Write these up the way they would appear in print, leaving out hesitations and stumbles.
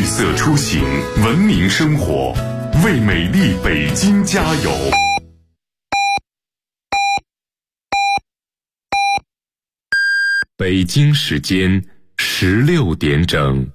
色出行，文明生活，为美丽北京加油！北京时间16点整。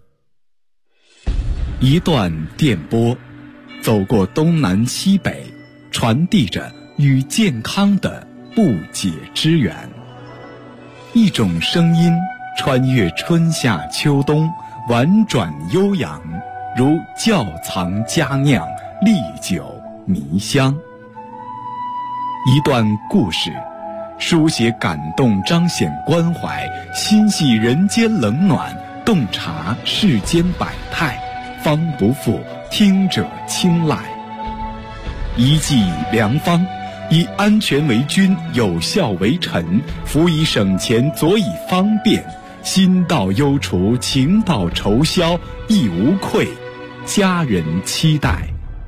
一段电波，走过东南西北，传递着与健康的不解之缘。一种声音穿越春夏秋冬，婉转悠扬，如窖藏佳酿，历久弥香。一段故事，书写感动，彰显关怀，心系人间冷暖，洞察世间百态，方不负听者青睐。一剂良方，以安全为君，有效为臣，辅以省钱，佐以方便，心到忧除，情到愁消，亦无愧，家人期待。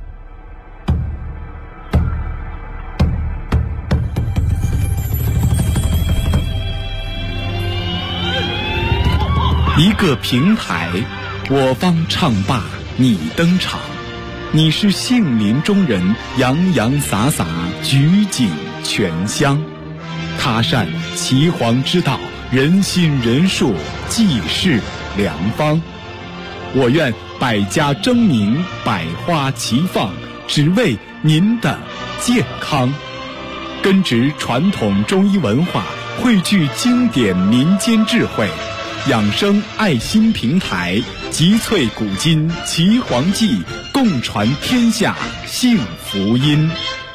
一个平台，我方唱罢你登场，你是杏林中人，洋洋洒洒，举景全香。他善岐黄之道，人心人术，济世良方。我愿百家争鸣，百花齐放，只为您的健康。根植传统中医文化，汇聚经典民间智慧，养生爱心平台，集萃古今岐黄记，共传天下幸福音。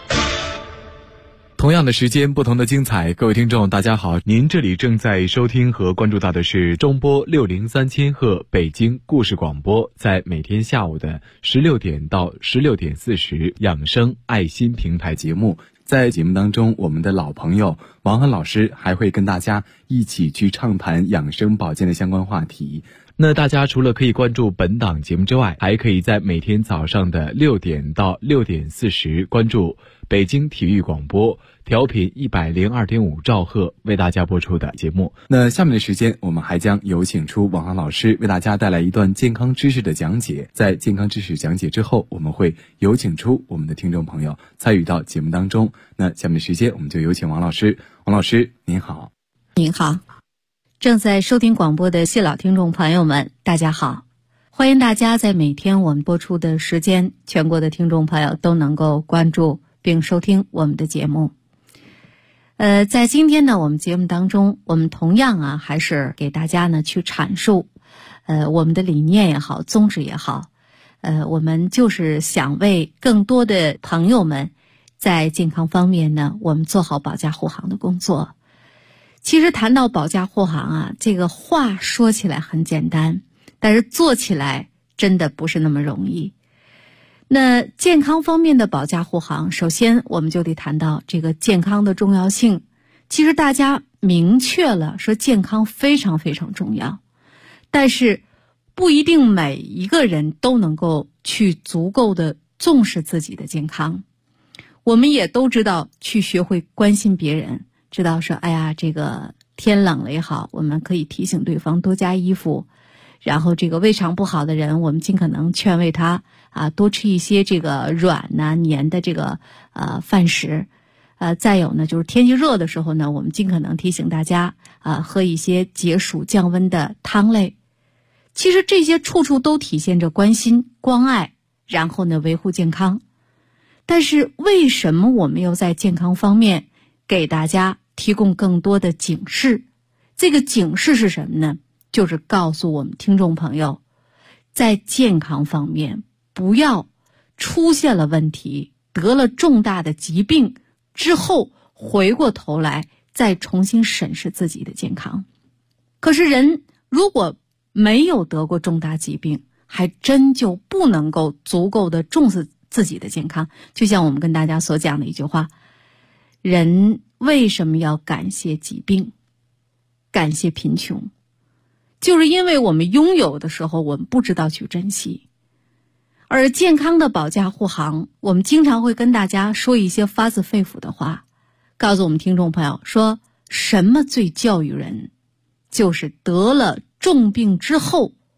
同样的时间，不同的精彩。各位听众大家好，您这里正在收听和关注到的是中波603千赫北京故事广播，在每天下午的16点到16点40养生爱心平台节目。在节目当中，我们的老朋友王涵老师还会跟大家一起去畅谈养生保健的相关话题。那大家除了可以关注本档节目之外，还可以在每天早上的6点到6点40关注北京体育广播调频102.5兆赫为大家播出的节目。那下面的时间，我们还将有请出王涵老师为大家带来一段健康知识的讲解。在健康知识讲解之后，我们会有请出我们的听众朋友参与到节目当中。那下面的时间，我们就有请王老师。王老师您好。 您好，正在收听广播的谢老听众朋友们大家好，欢迎大家在每天我们播出的时间，全国的听众朋友都能够关注并收听我们的节目。在今天呢，我们节目当中，我们同样还是给大家呢去阐述我们的理念也好，宗旨也好，我们就是想为更多的朋友们在健康方面呢，我们做好保驾护航的工作。其实谈到保驾护航这个话说起来很简单，但是做起来真的不是那么容易。那健康方面的保驾护航，首先我们就得谈到这个健康的重要性。其实大家明确了说健康非常非常重要，但是不一定每一个人都能够去足够的重视自己的健康。我们也都知道去学会关心别人，知道说这个天冷了也好，我们可以提醒对方多加衣服，然后这个胃肠不好的人，我们尽可能劝慰他多吃一些这个软黏的这个饭食。再有呢，就是天气热的时候呢，我们尽可能提醒大家喝一些解暑降温的汤类。其实这些处处都体现着关心关爱，然后呢维护健康。但是为什么我们又在健康方面给大家提供更多的警示？这个警示是什么呢？就是告诉我们听众朋友，在健康方面不要出现了问题，得了重大的疾病之后回过头来再重新审视自己的健康。可是人如果没有得过重大疾病，还真就不能够足够的重视自己的健康。就像我们跟大家所讲的一句话，人为什么要感谢疾病，感谢贫穷？就是因为我们拥有的时候我们不知道去珍惜。而健康的保驾护航，我们经常会跟大家说一些发自肺腑的话，告诉我们听众朋友说，什么最教育人？就是得了重病之后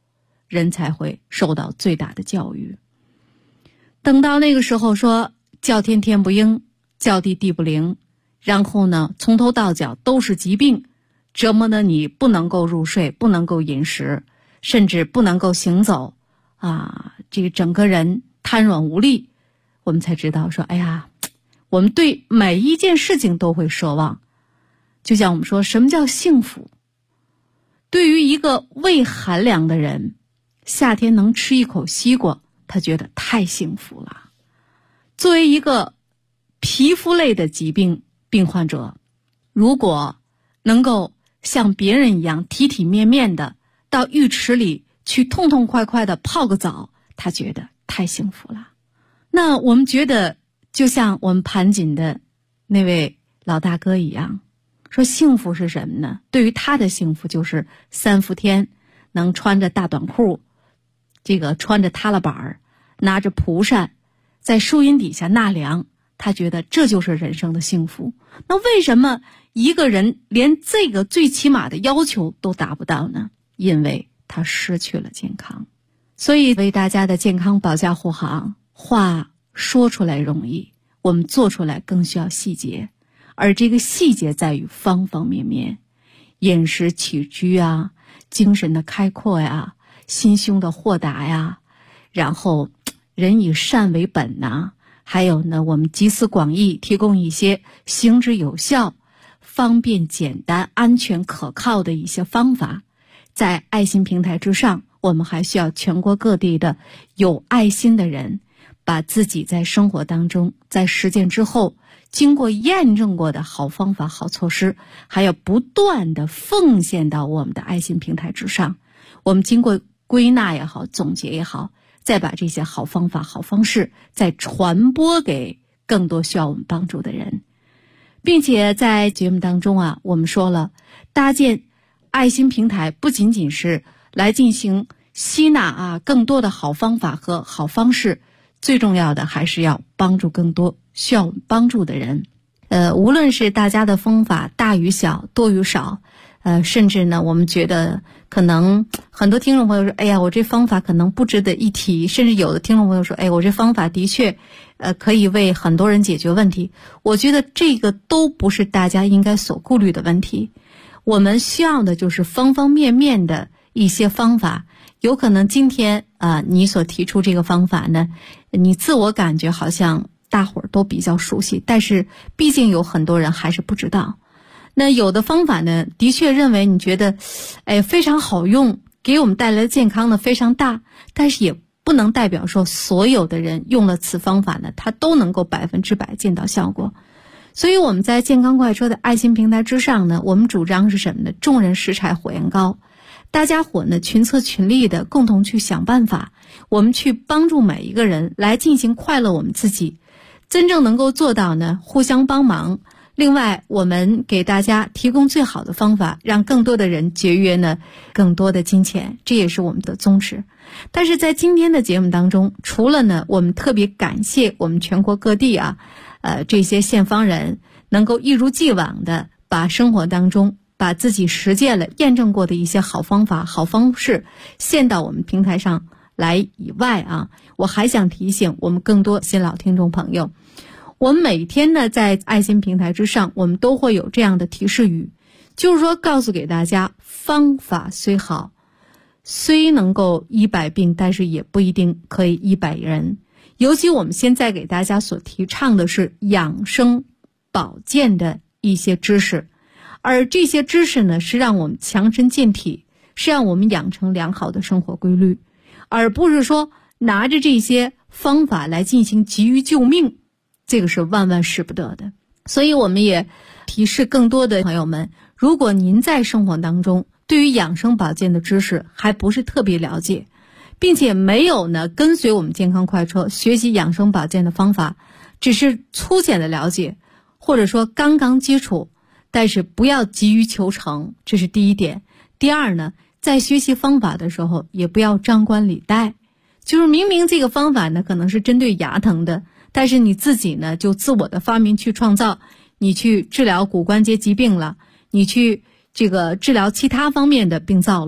人才会受到最大的教育。等到那个时候说叫天天不应，叫地地不灵，然后呢从头到脚都是疾病，折磨的你不能够入睡，不能够饮食，甚至不能够行走这个整个人瘫软无力，我们才知道说，哎呀，我们对每一件事情都会奢望。就像我们说，什么叫幸福？对于一个胃寒凉的人，夏天能吃一口西瓜，他觉得太幸福了。作为一个皮肤类的疾病病患者，如果能够像别人一样体体面面的到浴池里去痛痛快快的泡个澡，他觉得太幸福了。那我们觉得就像我们盘锦的那位老大哥一样，说幸福是什么呢？对于他的幸福就是3伏天能穿着大短裤，穿着踏拉板，拿着蒲扇，在树荫底下纳凉，他觉得这就是人生的幸福。那为什么一个人连这个最起码的要求都达不到呢？因为他失去了健康。所以为大家的健康保驾护航，话说出来容易，我们做出来更需要细节。而这个细节在于方方面面，饮食起居精神的开阔心胸的豁达然后人以善为本还有呢，我们集思广益，提供一些行之有效、方便简单、安全可靠的一些方法。在爱心平台之上，我们还需要全国各地的有爱心的人，把自己在生活当中，在实践之后经过验证过的好方法、好措施，还要不断的奉献到我们的爱心平台之上。我们经过归纳也好，总结也好，再把这些好方法、好方式再传播给更多需要我们帮助的人。并且在节目当中我们说了，搭建爱心平台不仅仅是来进行吸纳更多的好方法和好方式，最重要的还是要帮助更多需要我们帮助的人。无论是大家的方法大与小、多与少，甚至呢，我们觉得可能很多听众朋友说，哎呀，我这方法可能不值得一提，甚至有的听众朋友说，哎，我这方法的确可以为很多人解决问题。我觉得这个都不是大家应该所顾虑的问题。我们需要的就是方方面面的一些方法。有可能今天你所提出这个方法呢，你自我感觉好像大伙儿都比较熟悉，但是毕竟有很多人还是不知道。那有的方法呢，的确认为你觉得非常好用，给我们带来的健康呢非常大，但是也不能代表说所有的人用了此方法呢，他都能够100%见到效果。所以我们在健康快车的爱心平台之上呢，我们主张是什么呢？众人拾柴火焰高，大家伙呢群策群力的共同去想办法，我们去帮助每一个人来进行快乐我们自己，真正能够做到呢互相帮忙。另外我们给大家提供最好的方法，让更多的人节约呢更多的金钱，这也是我们的宗旨。但是在今天的节目当中，除了呢我们特别感谢我们全国各地这些献方人能够一如既往的把生活当中把自己实践了验证过的一些好方法好方式献到我们平台上来以外我还想提醒我们更多新老听众朋友，我们每天呢在爱心平台之上，我们都会有这样的提示语，就是说告诉给大家，方法虽好，虽能够医百病，但是也不一定可以医百人。尤其我们现在给大家所提倡的是养生保健的一些知识，而这些知识呢是让我们强身健体，是让我们养成良好的生活规律，而不是说拿着这些方法来进行急于救命，这个是万万使不得的。所以我们也提示更多的朋友们，如果您在生活当中对于养生保健的知识还不是特别了解，并且没有呢跟随我们健康快车学习养生保健的方法，只是粗浅的了解，或者说刚刚接触，但是不要急于求成，这是第一点。第二呢，在学习方法的时候也不要张冠李戴，就是明明这个方法呢可能是针对牙疼的，但是你自己呢就自我的发明去创造，你去治疗骨关节疾病了，你去治疗其他方面的病灶了，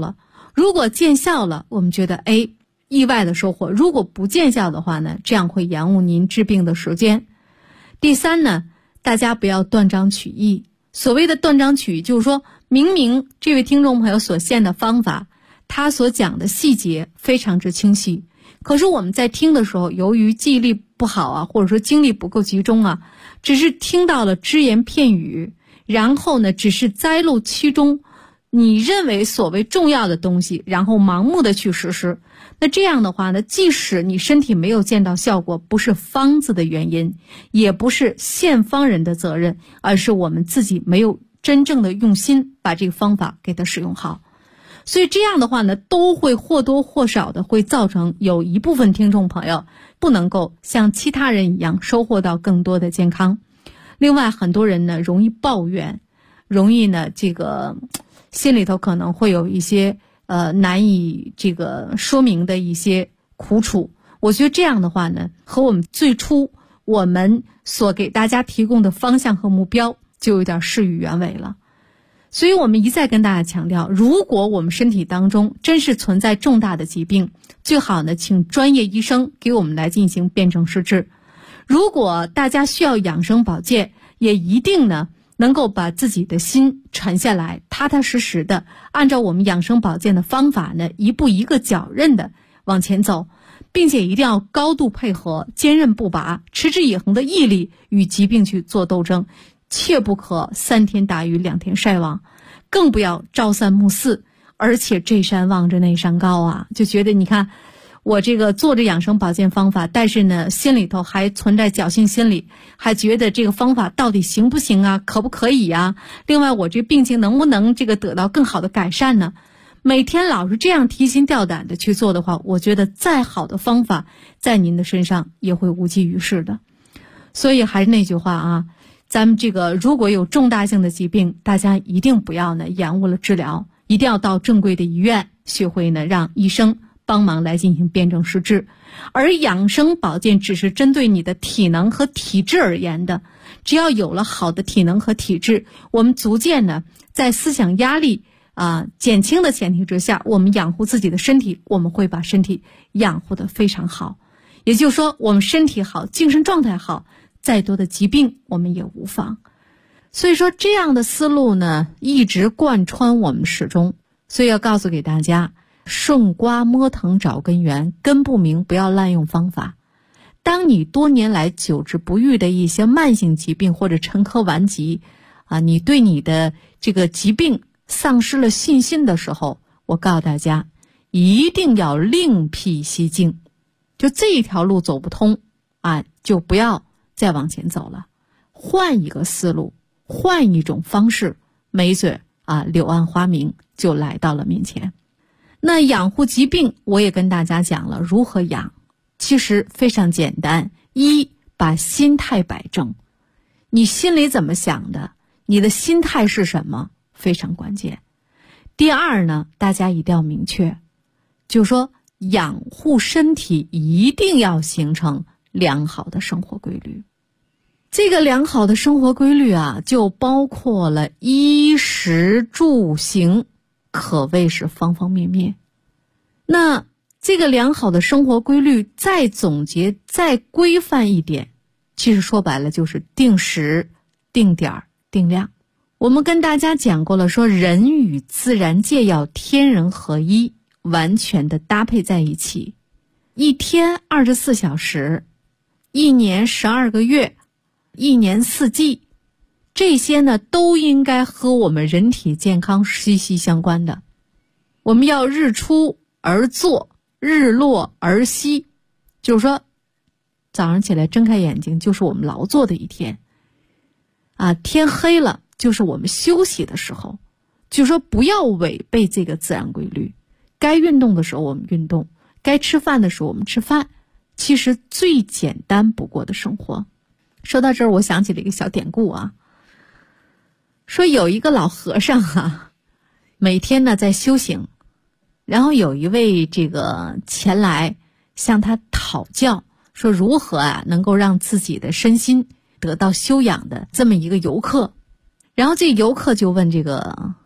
如果见效了，我们觉得意外的收获；如果不见效的话呢，这样会延误您治病的时间。第三呢，大家不要断章取义。所谓的断章取义，就是说明明这位听众朋友所献的方法，他所讲的细节非常之清晰，可是我们在听的时候，由于记忆力不好啊，或者说精力不够集中啊，只是听到了只言片语，然后呢，只是摘录其中你认为所谓重要的东西，然后盲目的去实施。那这样的话呢，即使你身体没有见到效果，不是方子的原因，也不是献方人的责任，而是我们自己没有真正的用心把这个方法给它使用好。所以这样的话呢，都会或多或少的会造成有一部分听众朋友不能够像其他人一样收获到更多的健康。另外，很多人呢容易抱怨，容易呢这个心里头可能会有一些难以这个说明的一些苦楚。我觉得这样的话呢，和我们最初我们所给大家提供的方向和目标就有点事与愿违了。所以我们一再跟大家强调，如果我们身体当中真是存在重大的疾病，最好呢请专业医生给我们来进行辨证施治。如果大家需要养生保健，也一定呢能够把自己的心沉下来，踏踏实实的按照我们养生保健的方法呢，一步一个脚印的往前走，并且一定要高度配合，坚韧不拔，持之以恒的毅力与疾病去做斗争，切不可3天打鱼2天晒网，更不要朝三暮四，而且这山望着那山高啊，就觉得你看我这个做着养生保健方法，但是呢心里头还存在侥幸心理，还觉得这个方法到底行不行啊，可不可以啊，另外我这病情能不能这个得到更好的改善呢？每天老是这样提心吊胆的去做的话，我觉得再好的方法在您的身上也会无济于事的。所以还是那句话啊，咱们这个如果有重大性的疾病，大家一定不要呢延误了治疗，一定要到正规的医院，学会呢让医生帮忙来进行辨证施治。而养生保健只是针对你的体能和体质而言的，只要有了好的体能和体质，我们逐渐呢在思想压力减轻的前提之下，我们养护自己的身体，我们会把身体养护得非常好。也就是说，我们身体好，精神状态好，再多的疾病我们也无妨。所以说这样的思路呢一直贯穿我们始终。所以要告诉给大家，顺瓜摸藤找根源，根不明不要滥用方法。当你多年来久治不愈的一些慢性疾病或者沉疴顽疾你对你的这个疾病丧失了信心的时候，我告诉大家一定要另辟蹊径，就这一条路走不通就不要再往前走了，换一个思路，换一种方式，没准柳暗花明就来到了面前。那养护疾病我也跟大家讲了如何养，其实非常简单。一，把心态摆正，你心里怎么想的，你的心态是什么，非常关键。第二呢，大家一定要明确，就是说养护身体一定要形成良好的生活规律。这个良好的生活规律就包括了衣食住行，可谓是方方面面。那这个良好的生活规律再总结再规范一点，其实说白了就是定时定点定量。我们跟大家讲过了，说人与自然界要天人合一，完全的搭配在一起。一天24小时，一年12个月，一年4季，这些呢都应该和我们人体健康息息相关的。我们要日出而作，日落而息，就是说早上起来睁开眼睛就是我们劳作的一天天黑了就是我们休息的时候。就是说不要违背这个自然规律，该运动的时候我们运动，该吃饭的时候我们吃饭，其实最简单不过的生活。说到这儿，我想起了一个小典故说有一个老和尚每天呢在修行，然后有一位这个前来向他讨教，说如何能够让自己的身心得到修养的这么一个游客。然后这游客就问这个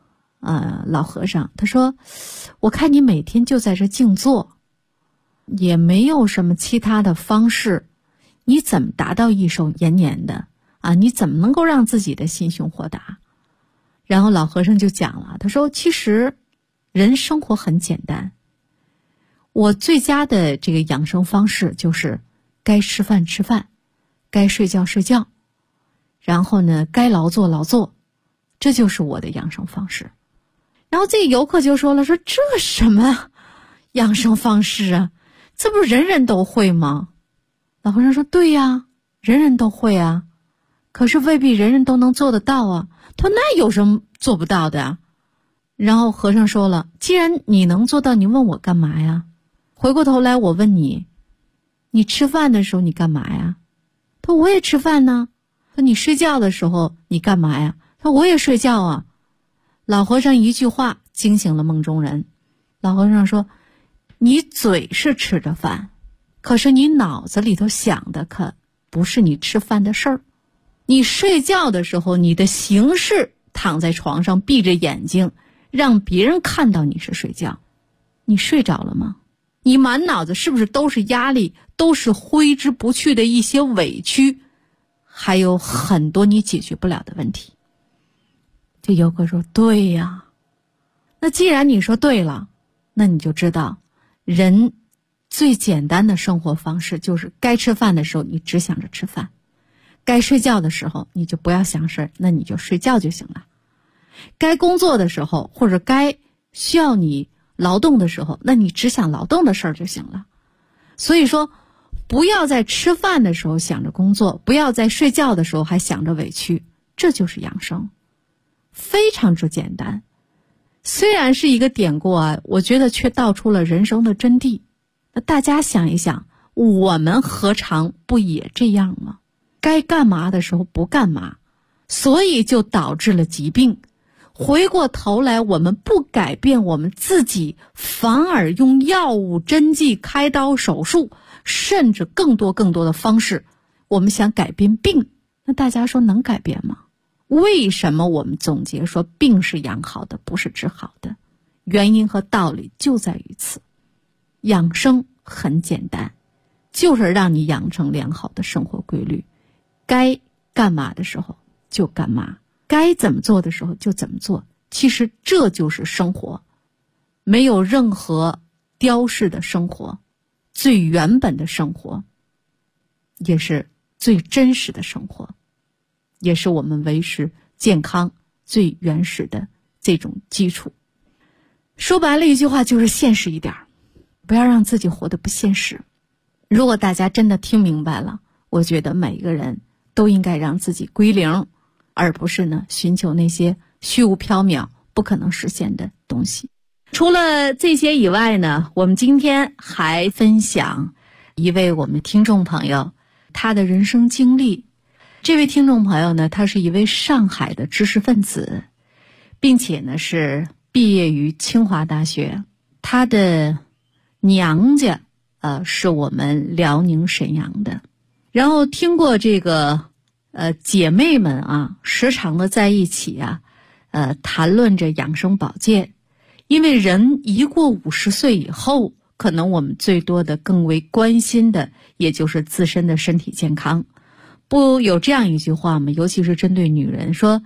老和尚，他说我看你每天就在这静坐，也没有什么其他的方式，你怎么达到益寿延年的啊？你怎么能够让自己的心胸豁达？然后老和尚就讲了，他说其实人生活很简单，我最佳的这个养生方式就是该吃饭吃饭，该睡觉睡觉，然后呢该劳作劳作，这就是我的养生方式。然后这个游客就说了，说这什么养生方式啊，这不是人人都会吗？老和尚说对呀，人人都会啊，可是未必人人都能做得到啊。他说那有什么做不到的啊？然后和尚说了，既然你能做到，你问我干嘛呀？回过头来我问你，你吃饭的时候你干嘛呀？他说我也吃饭呢。他说你睡觉的时候你干嘛呀？他说我也睡觉啊。老和尚一句话惊醒了梦中人。老和尚说，你嘴是吃着饭，可是你脑子里头想的可不是你吃饭的事儿。你睡觉的时候，你的形式躺在床上闭着眼睛，让别人看到你是睡觉。你睡着了吗？你满脑子是不是都是压力，都是挥之不去的一些委屈，还有很多你解决不了的问题？这游客说对呀。那既然你说对了，那你就知道人最简单的生活方式就是该吃饭的时候你只想着吃饭，该睡觉的时候你就不要想事儿，那你就睡觉就行了。该工作的时候或者该需要你劳动的时候，那你只想劳动的事儿就行了。所以说不要在吃饭的时候想着工作，不要在睡觉的时候还想着委屈，这就是养生，非常之简单。虽然是一个典故啊，我觉得却道出了人生的真谛。那大家想一想，我们何尝不也这样吗？该干嘛的时候不干嘛，所以就导致了疾病。回过头来我们不改变我们自己，反而用药物、针剂、开刀、手术，甚至更多的方式，我们想改变病，那大家说能改变吗？为什么我们总结说病是养好的，不是治好的？原因和道理就在于此。养生很简单，就是让你养成良好的生活规律，该干嘛的时候就干嘛，该怎么做的时候就怎么做。其实这就是生活，没有任何雕饰的生活，最原本的生活，也是最真实的生活，也是我们维持健康最原始的这种基础。说白了一句话，就是现实一点，不要让自己活得不现实。如果大家真的听明白了，我觉得每一个人都应该让自己归零，而不是呢寻求那些虚无缥缈不可能实现的东西。除了这些以外呢，我们今天还分享一位我们听众朋友他的人生经历。这位听众朋友呢，他是一位上海的知识分子，并且呢是毕业于清华大学。他的娘家是我们辽宁沈阳的。然后听过这个姐妹们啊时常的在一起啊谈论着养生保健。因为人一过50岁以后，可能我们最多的更为关心的也就是自身的身体健康。不有这样一句话吗？尤其是针对女人，说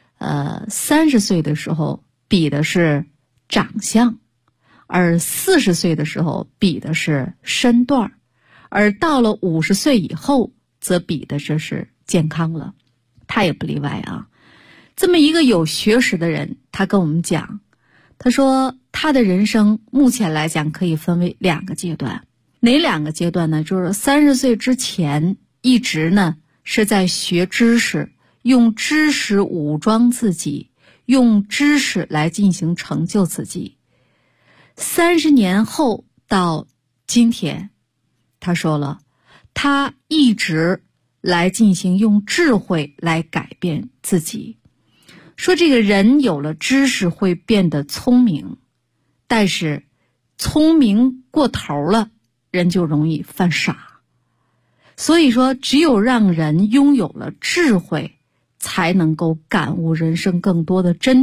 30岁的时候比的是长相，而40岁的时候比的是身段，而到了50岁以后则比的这是健康了。他也不例外啊。这么一个有学识的人，他跟我们讲，他说他的人生目前来讲可以分为2个阶段。哪2个阶段呢？就是30岁之前一直呢是在学知识，用知识武装自己，用知识来进行成就自己。30年后到今天，他说了，他一直来进行用智慧来改变自己。说这个人有了知识会变得聪明，但是聪明过头了，人就容易犯傻。所以说只有让人拥有了智慧，才能够感悟人生更多的真谛，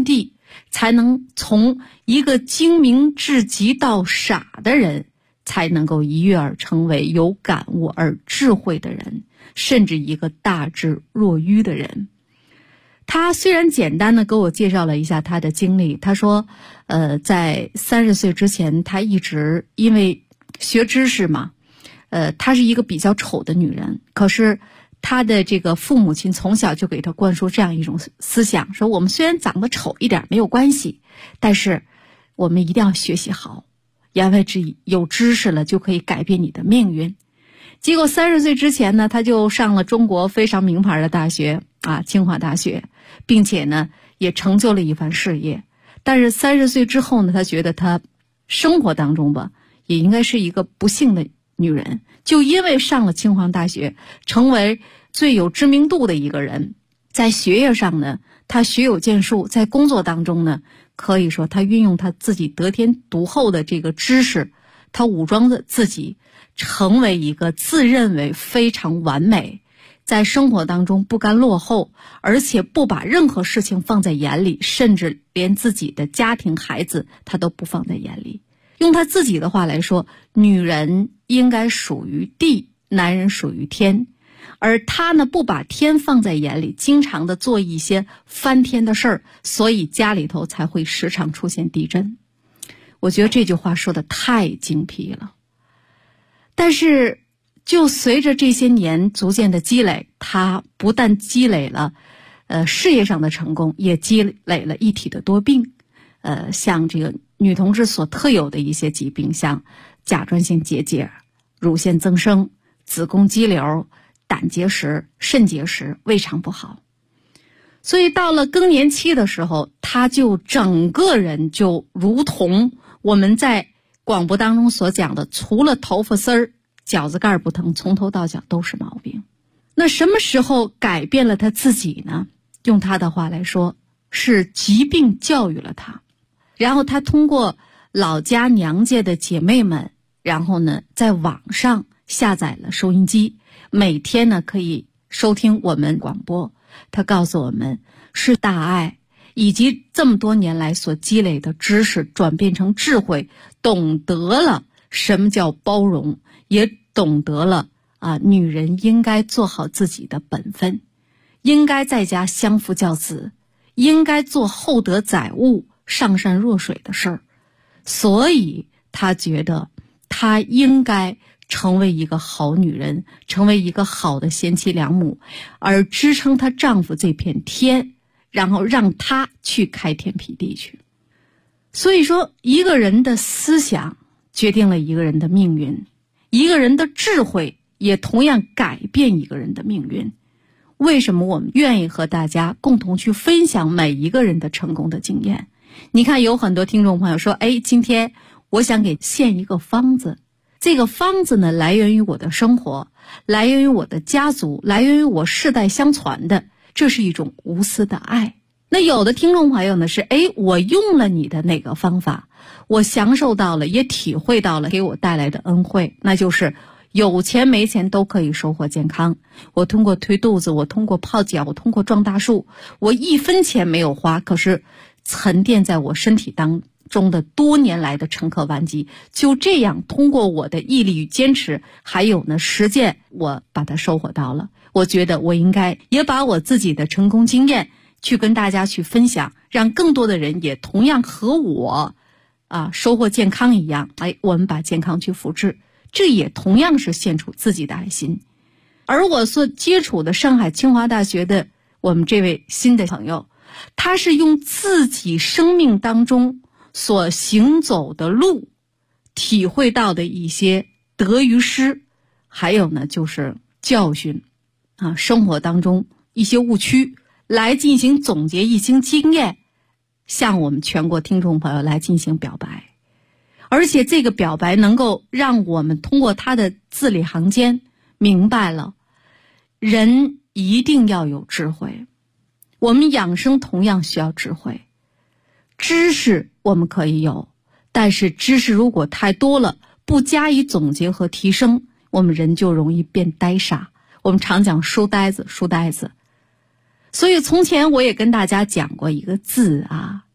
才能从一个精明至极到傻的人，才能够一跃而成为有感悟而智慧的人，甚至一个大智若愚的人。他虽然简单的给我介绍了一下他的经历，他说在30岁之前，他一直因为学知识嘛，她是一个比较丑的女人，可是她的这个父母亲从小就给她灌输这样一种思想，说我们虽然长得丑一点没有关系，但是我们一定要学习好，言外之意，有知识了就可以改变你的命运。结果30岁之前呢，她就上了中国非常名牌的大学啊，清华大学，并且呢也成就了一番事业。但是30岁之后呢，她觉得她生活当中吧，也应该是一个不幸的女人，就因为上了清华大学，成为最有知名度的一个人，在学业上呢，她学有建树，在工作当中呢，可以说她运用她自己得天独厚的这个知识，她武装着自己，成为一个自认为非常完美，在生活当中不甘落后，而且不把任何事情放在眼里，甚至连自己的家庭孩子她都不放在眼里。用她自己的话来说，女人应该属于地，男人属于天，而她呢不把天放在眼里，经常的做一些翻天的事儿，所以家里头才会时常出现地震。我觉得这句话说的太精辟了。但是就随着这些年逐渐的积累，她不但积累了事业上的成功，也积累了一体的多病，像这个女同志所特有的一些疾病，像甲状腺结节、乳腺增生、子宫肌瘤、胆结石、肾结石、胃肠不好。所以到了更年期的时候，她就整个人就如同我们在广播当中所讲的，除了头发丝儿、脚趾盖不疼，从头到脚都是毛病。那什么时候改变了她自己呢？用她的话来说，是疾病教育了她。然后她通过老家娘家的姐妹们，然后呢在网上下载了收音机，每天呢可以收听我们广播。她告诉我们，是大爱以及这么多年来所积累的知识转变成智慧，懂得了什么叫包容，也懂得了女人应该做好自己的本分，应该在家相夫教子，应该做厚德载物、上善若水的事儿。所以她觉得她应该成为一个好女人，成为一个好的贤妻良母，而支撑她丈夫这片天，然后让她去开天辟地去。所以说，一个人的思想决定了一个人的命运，一个人的智慧也同样改变一个人的命运。为什么我们愿意和大家共同去分享每一个人的成功的经验？你看，有很多听众朋友说，今天我想给献一个方子，这个方子呢，来源于我的生活，来源于我的家族，来源于我世代相传的，这是一种无私的爱。那有的听众朋友呢是，我用了你的哪个方法，我享受到了，也体会到了给我带来的恩惠，那就是有钱没钱都可以收获健康。我通过推肚子，我通过泡脚，我通过撞大树，我1分钱没有花，可是沉淀在我身体当中的多年来的沉疴顽疾，就这样通过我的毅力与坚持，还有呢实践，我把它收获到了。我觉得我应该也把我自己的成功经验去跟大家去分享，让更多的人也同样和我收获健康一样，我们把健康去复制，这也同样是献出自己的爱心。而我所接触的上海清华大学的我们这位新的朋友，他是用自己生命当中所行走的路，体会到的一些得与失，还有呢就是教训生活当中一些误区，来进行总结一些经验，向我们全国听众朋友来进行表白。而且这个表白能够让我们通过他的字里行间明白了，人一定要有智慧，我们养生同样需要智慧。知识我们可以有，但是知识如果太多了，不加以总结和提升，我们人就容易变呆傻。我们常讲书呆子。所以从前我也跟大家讲过一个字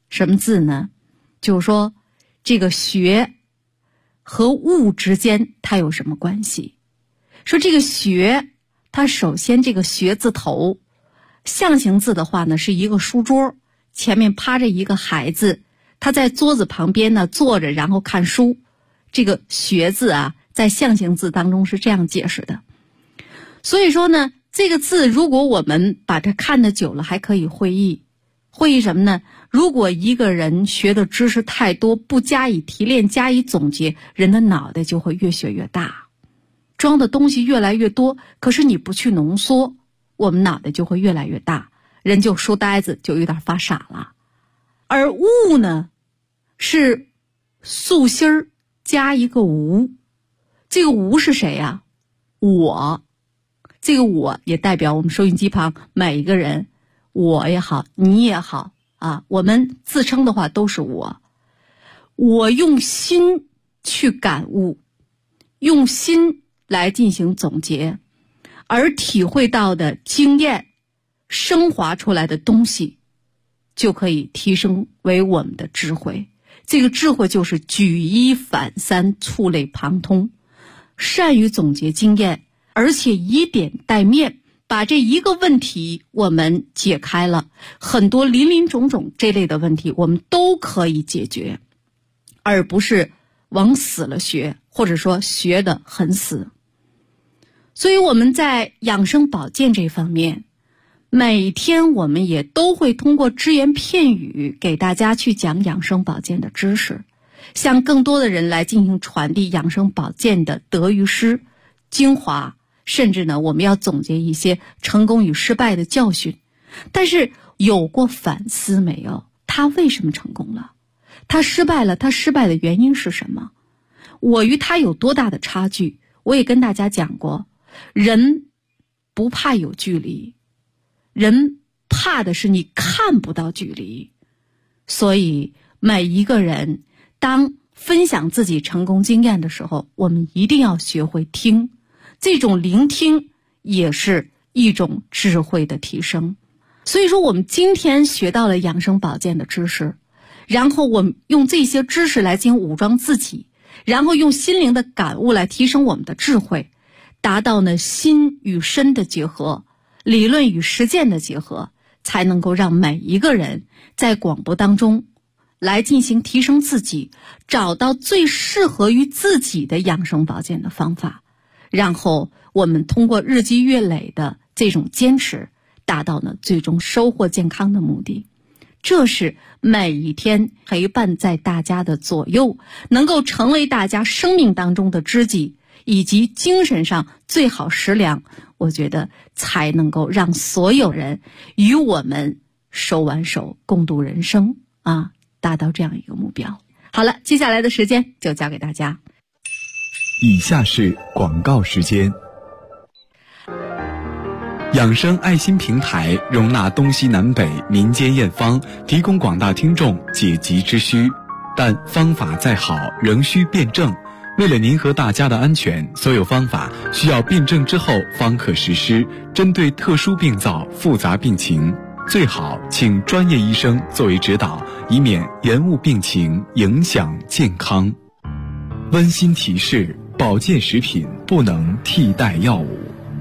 什么字呢？就是说这个学和物之间它有什么关系？说这个学，它首先这个学字头，象形字的话呢是一个书桌，前面趴着一个孩子，他在桌子旁边呢坐着，然后看书。这个学字啊，在象形字当中是这样解释的。所以说呢，这个字如果我们把它看得久了，还可以会意。会意什么呢？如果一个人学的知识太多，不加以提炼，加以总结，人的脑袋就会越学越大，装的东西越来越多，可是你不去浓缩，我们脑袋就会越来越大，人就书呆子，就有点发傻了。而物呢，是素心儿加一个无，这个无是谁呀？我，这个我也代表我们收音机旁每一个人，我也好，你也好啊，我们自称的话都是我。我用心去感悟，用心来进行总结，而体会到的经验，升华出来的东西，就可以提升为我们的智慧。这个智慧就是举一反三，触类旁通，善于总结经验，而且以点带面，把这一个问题我们解开了，很多林林总总这类的问题我们都可以解决，而不是往死了学，或者说学得很死。所以我们在养生保健这方面，每天我们也都会通过只言片语给大家去讲养生保健的知识，向更多的人来进行传递养生保健的得与失、精华，甚至呢，我们要总结一些成功与失败的教训。但是有过反思没有？他为什么成功了？他失败了，他失败的原因是什么？我与他有多大的差距？我也跟大家讲过，人不怕有距离，人怕的是你看不到距离。所以每一个人当分享自己成功经验的时候，我们一定要学会听，这种聆听也是一种智慧的提升。所以说我们今天学到了养生保健的知识，然后我们用这些知识来进行武装自己，然后用心灵的感悟来提升我们的智慧，达到呢心与身的结合，理论与实践的结合，才能够让每一个人在广播当中来进行提升自己，找到最适合于自己的养生保健的方法，然后我们通过日积月累的这种坚持，达到呢最终收获健康的目的。这是每一天陪伴在大家的左右，能够成为大家生命当中的知己，以及精神上最好食粮，我觉得才能够让所有人与我们手挽手共度人生啊，达到这样一个目标。好了，接下来的时间就交给大家。 以下是广告时间。养生爱心平台容纳东西南北民间验方，提供广大听众解急之需，但方法再好仍需辩证。为了您和大家的安全，所有方法需要辩证之后方可实施。针对特殊病灶、复杂病情，最好请专业医生作为指导，以免延误病情，影响健康。温馨提示：保健食品不能替代药物。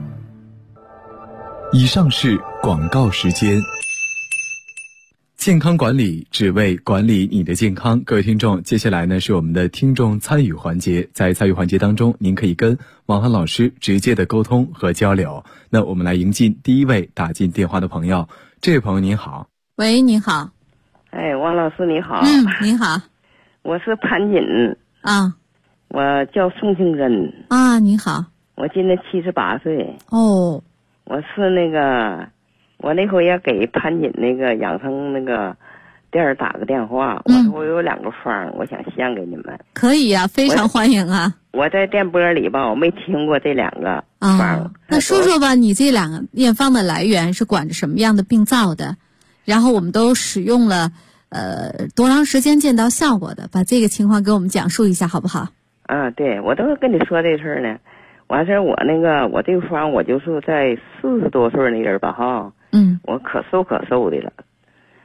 以上是广告时间。健康管理只为管理你的健康。各位听众，接下来呢是我们的听众参与环节。在参与环节当中，您可以跟王涵老师直接的沟通和交流。那我们来迎进第一位打进电话的朋友。这位朋友您好。 喂，您好。 哎，王老师你好。 您好。 我是潘锦啊。 我叫宋庆珍啊。您好。 我今年78岁。 哦。 我是那个，我那回要给潘锦那个养生那个店打个电话，我有2个方，我想献给你们。 可以呀，非常欢迎啊。 我在电波里吧，我没听过这2个方。 那说说吧，你这2个验方的来源是管着什么样的病灶的？然后我们都使用了多长时间见到效果的？把这个情况给我们讲述一下好不好？ 啊，对，我都跟你说这事儿呢。完事儿，我这个方，我就是在40多岁那人吧哈，我可瘦的了。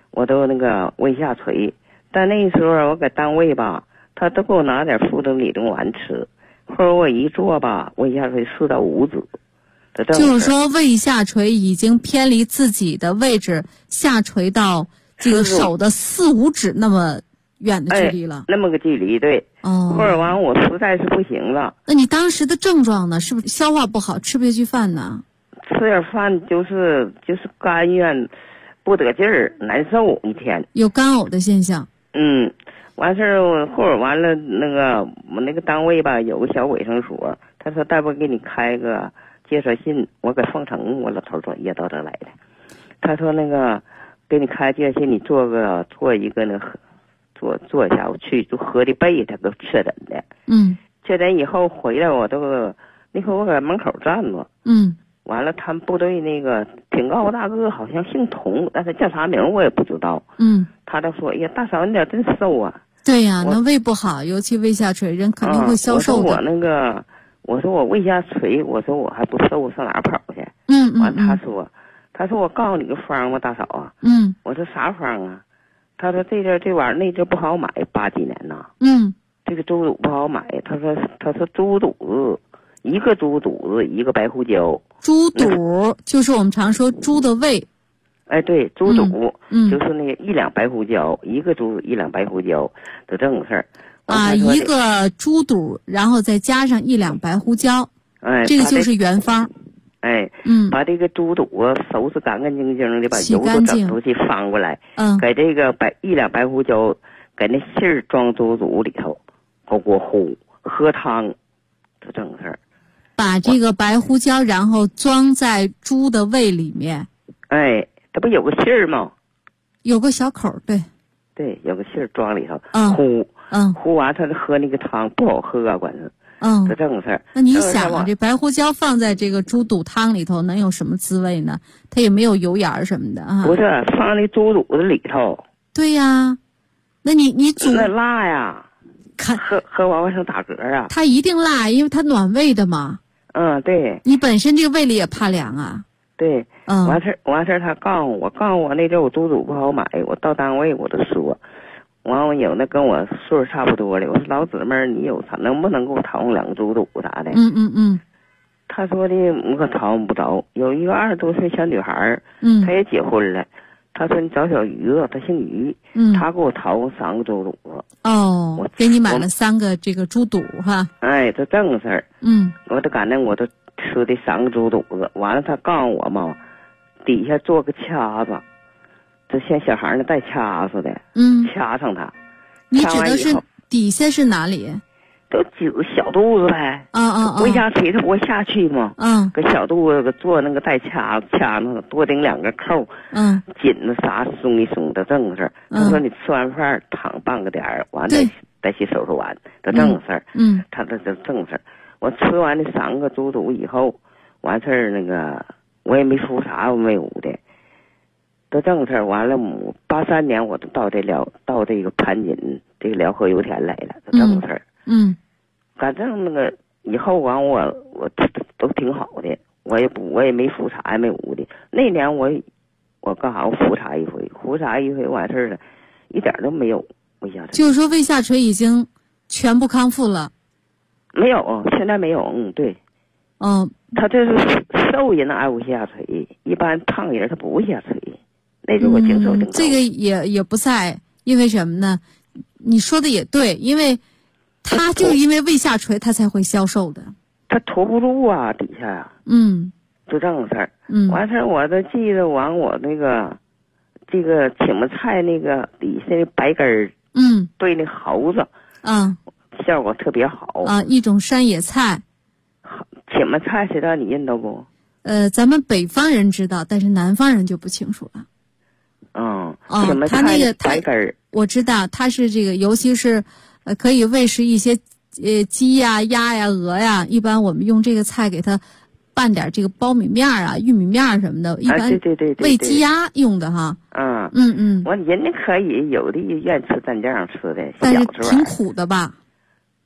我都那个胃下垂。但那时候我搁单位吧，他都给我拿点负重理论丸吃，后来我一做吧，胃下垂4到5指。 就是说胃下垂已经偏离自己的位置，下垂到这个手的4、5指那么远的距离了。 那么个距离，对。 哦。 后来完我实在是不行了。 那你当时的症状呢？是不是消化不好，吃不下去饭呢？ 吃点饭就是肝愿不得劲儿，难受一天。 有干呕的现象。 完事儿我后来完了我那个单位吧有个小卫生所，他说大夫给你开个介绍信，我搁凤城，我老头转业到这来的。他说那个给你开介绍信，你做一个做一下，我去就喝的背，他给确诊的。确诊以后回来，我都那会儿我搁门口站着。完了，他们部队那个挺高大个，好像姓童，但是叫啥名我也不知道。他都说：“哎呀，大嫂你咋真瘦啊？” 对呀，那胃不好，尤其胃下垂，人肯定会消瘦的。 我说我胃下垂，我说我还不瘦，上哪儿跑去？完他说我告诉你个方吧，大嫂啊。我说啥方啊？他说这玩意儿那阵不好买，80几年呐。这个猪肚不好买，他说猪肚子一个猪肚子一个白胡椒。 猪肚就是我们常说猪的胃。 哎，对，猪肚就是那个1两白胡椒，一个猪1两白胡椒，就这种事儿。 一个猪肚，然后再加上1两白胡椒。这个就是原方。 把这个猪肚收拾干干净净的，把油都整出去翻过来。给这个1两白胡椒，给那杏儿装猪肚里头，给我喝汤，就这种事儿。 把这个白胡椒，然后装在猪的胃里面。 这不有个杏儿吗？ 有个小口，对。 对，有个杏儿装里头。呼完他就喝那个汤，不好喝啊，管是。就这种事儿。 那你想啊，这白胡椒放在这个猪肚汤里头，能有什么滋味呢？它也没有油盐什么的啊。 不是放那猪肚子里头。 对呀，那你煮那辣呀，喝完往上打嗝啊。 它一定辣，因为它暖胃的嘛。 对。 你本身这个胃里也怕凉啊。 对。完事儿，他告诉我那阵我猪肚不好买，我到单位我都说。完我有那跟我岁数差不多的，我说老姊妹儿，你有能不能给我淘2个猪肚啥的？他说的我可淘不着。有一个20多岁小女孩儿，她也结婚了。他说你找小鱼子，他姓于，他给我淘3个猪肚子。 我给你买了3个这个猪肚哈。 这正事儿。我都赶上我都吃的3个猪肚子，完了他告诉我嘛，底下做个掐子。这像小孩那带掐似的，掐上它。 你指的是底下是哪里？ 都挤小肚子呗。胃下垂它不会下去吗？搁小肚子做那个带掐子，掐那个多顶2个扣。紧的啥松一松的正事儿。他说你吃完饭躺半个点儿，完了再去手术完，这正事儿。他这正事儿。我吃完那3个猪肚以后，完事儿那个我也没服啥，我没有的。这正事儿完了，83年我都到这个盘锦这个辽河油田来了，这正事儿。反正那个以后完我都挺好的，我也没复查也没无的。那年我干啥？我复查一回完事儿了，一点都没有胃下垂。 就是说胃下垂已经全部康复了。 没有，现在没有。对。他这是瘦人爱胃下垂，一般胖人他不会下垂。那时候我经受挺高。 这个也不在，因为什么呢？你说的也对，因为他就是因为胃下垂，他才会消瘦的。 他驮不住啊，底下呀。就这种事儿。完事儿我都记得完我那个这个芹菜菜那个底下那白根儿。对那猴子。效果特别好。 一种山野菜。 芹菜知道你认得不？ 咱们北方人知道，但是南方人就不清楚了。 他那个白根儿， 我知道，它是这个，尤其是可以喂食一些鸡呀、鸭呀、鹅呀。一般我们用这个菜给它拌点这个苞米面啊、玉米面什么的，一般对喂鸡鸭用的哈。 我人家可以，有的愿吃蘸酱吃的， 但是挺苦的吧？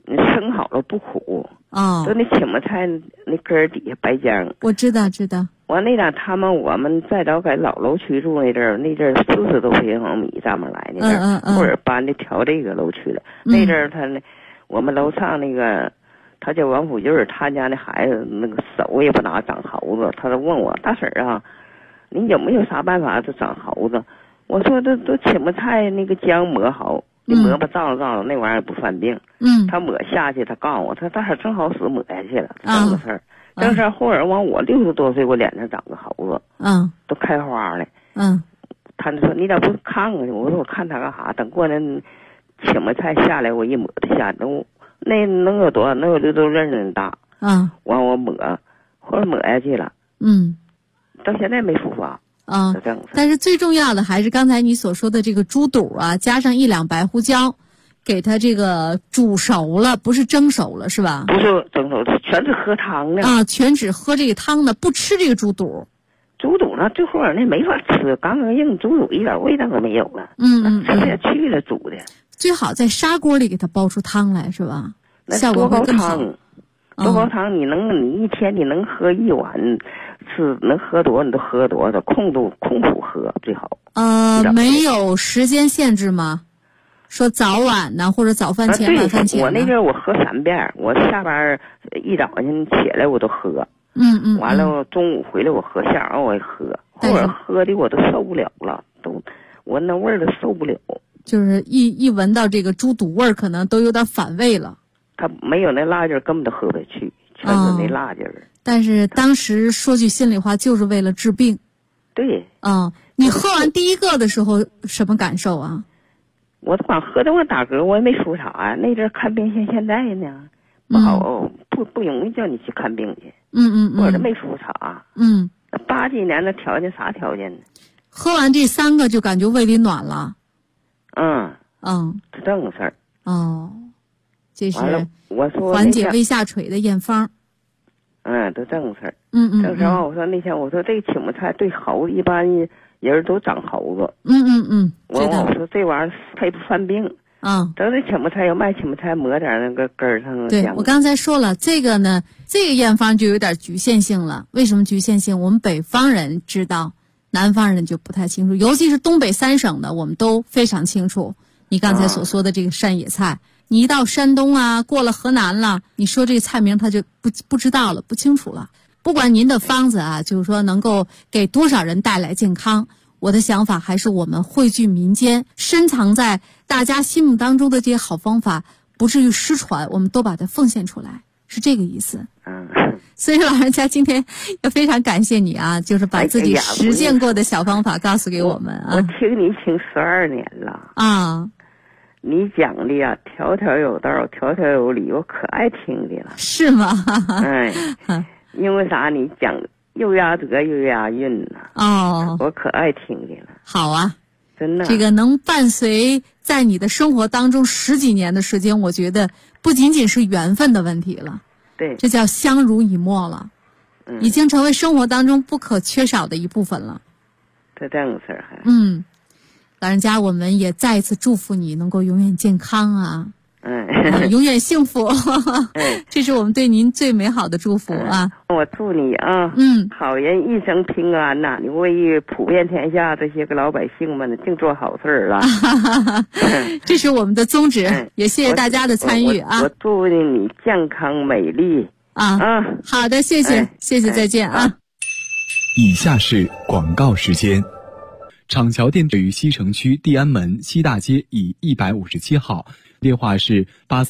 生好了不苦。就那青木菜那根儿底下白浆。 我知道。 完那俩我们再早在老楼区住那阵儿40多平方米咱们来那阵儿，或者搬的调这个楼区了。那阵儿我们楼上那个他叫王福俊，他家那孩子那个手也不拿长猴子，他就问我大婶啊，你有没有啥办法就长猴子？我说都青木菜那个浆磨好，你磨吧照着那玩意儿不犯病。他抹下去，他告诉我，他大婶正好使抹下去了，这个事儿。这事儿后来往我60多岁，我脸上长个猴子，都开花了。他就说你咋不看看去？我说我看他干啥？等过那青木菜下来，我一抹它下那能有多少？能有6多刃那么大。完我抹，后来抹下去了。到现在没复发。 但是最重要的还是刚才你所说的这个猪肚啊，加上1两白胡椒，给它这个煮熟了，不是蒸熟了是吧？ 不是蒸熟，全是喝汤的全只喝这个汤的，不吃这个猪肚。 猪肚呢，最后那没法吃，刚硬，猪肚一点味道都没有了。吃不下去了，煮的。 最好在砂锅里给它煲出汤来，是吧？效果会更好。 多高汤，你一天你能喝1碗，能喝多少你都喝多少，空腹喝最好。 没有时间限制吗？说早晚呢，或者早饭前晚饭前呢？ 我那阵我喝3遍，我下班一早上起来我都喝。完了中午回来我喝，下午我也喝，后边喝的我都受不了了，都闻那味儿都受不了。 就是一闻到这个猪肚味儿，可能都有点反胃了。 他没有那辣劲儿，根本都喝不下去，全是那辣劲儿。 但是当时说句心里话，就是为了治病。 对。 你喝完第一个的时候什么感受啊？ 我光喝的我打嗝，我也没说啥呀。那阵看病像现在呢，不好，不容易叫你去看病去。我这没说啥。80几年的条件啥条件呢？ 喝完这3个就感觉胃里暖了。 是这个事儿。 这是我说缓解胃下垂的验方。 都这个事儿。这时候我说那天我说这个青木菜对猴子一般人都长猴子。我说这玩意儿它也不犯病。等这青木菜要卖青木菜抹点那个根儿上。 对，我刚才说了，这个呢，这个验方就有点局限性了。为什么局限性？我们北方人知道，南方人就不太清楚，尤其是东北3省的，我们都非常清楚。你刚才所说的这个山野菜。你一到山东啊，过了河南了，你说这个菜名他就不知道了，不清楚了。不管您的方子啊，就是说能够给多少人带来健康，我的想法还是我们汇聚民间，深藏在大家心目当中的这些好方法，不至于失传，我们都把它奉献出来，是这个意思。所以老人家今天也非常感谢你啊，就是把自己实践过的小方法告诉给我们啊。 我听你听12年了。你讲的呀，条条有道，条条有理，我可爱听的了。 是吗？ 因为啥？你讲又押辙又押韵呢。我可爱听的了。 好啊， 真的。 这个能伴随在你的生活当中10几年的时间，我觉得不仅仅是缘分的问题了。 对。 这叫相濡以沫了。已经成为生活当中不可缺少的一部分了。 这样的事儿还。 老人家，我们也再一次祝福你能够永远健康啊，永远幸福。这是我们对您最美好的祝福啊！ 我祝你啊，好人一生平安呐！你为普遍天下这些个老百姓们净做好事儿了。 这是我们的宗旨，也谢谢大家的参与啊！ 我祝你健康美丽啊！好的，谢谢，谢谢，再见啊！ 以下是广告时间。厂桥店位于西城区地安门西大街以157号，电话是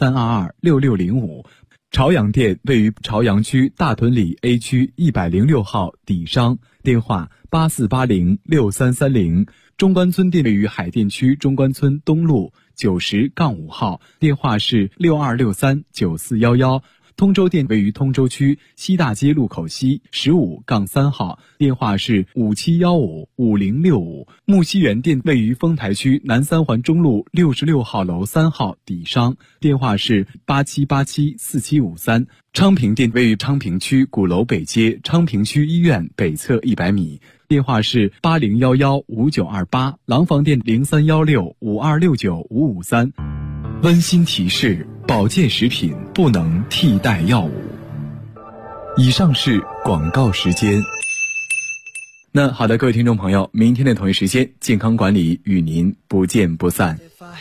83226605。朝阳店位于朝阳区大屯里 A 区106号底商，电话84806330。中关村店位于海淀区中关村东路90-5号，电话是62639411。通州店位于通州区西大街路口西15-3号，电话是57155065。木樨园店位于丰台区南三环中路66号楼3号底商，电话是87874753。昌平店位于昌平区鼓楼北街昌平区医院北侧100米，电话是80115928。廊坊店031652695553。温馨提示： 保健食品不能替代药物。以上是广告时间。那好的，各位听众朋友，明天的同一时间，健康管理与您不见不散。